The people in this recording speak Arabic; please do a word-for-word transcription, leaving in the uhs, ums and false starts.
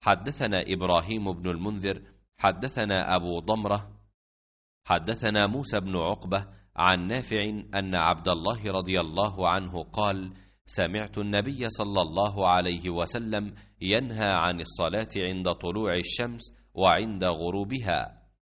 حدثنا إبراهيم بن المنذر حدثنا أبو ضمرة حدثنا موسى بن عقبة عن نافع أن عبد الله رضي الله عنه قال: سمعت النبي صلى الله عليه وسلم ينهى عن الصلاة عند طلوع الشمس وعند غروبها.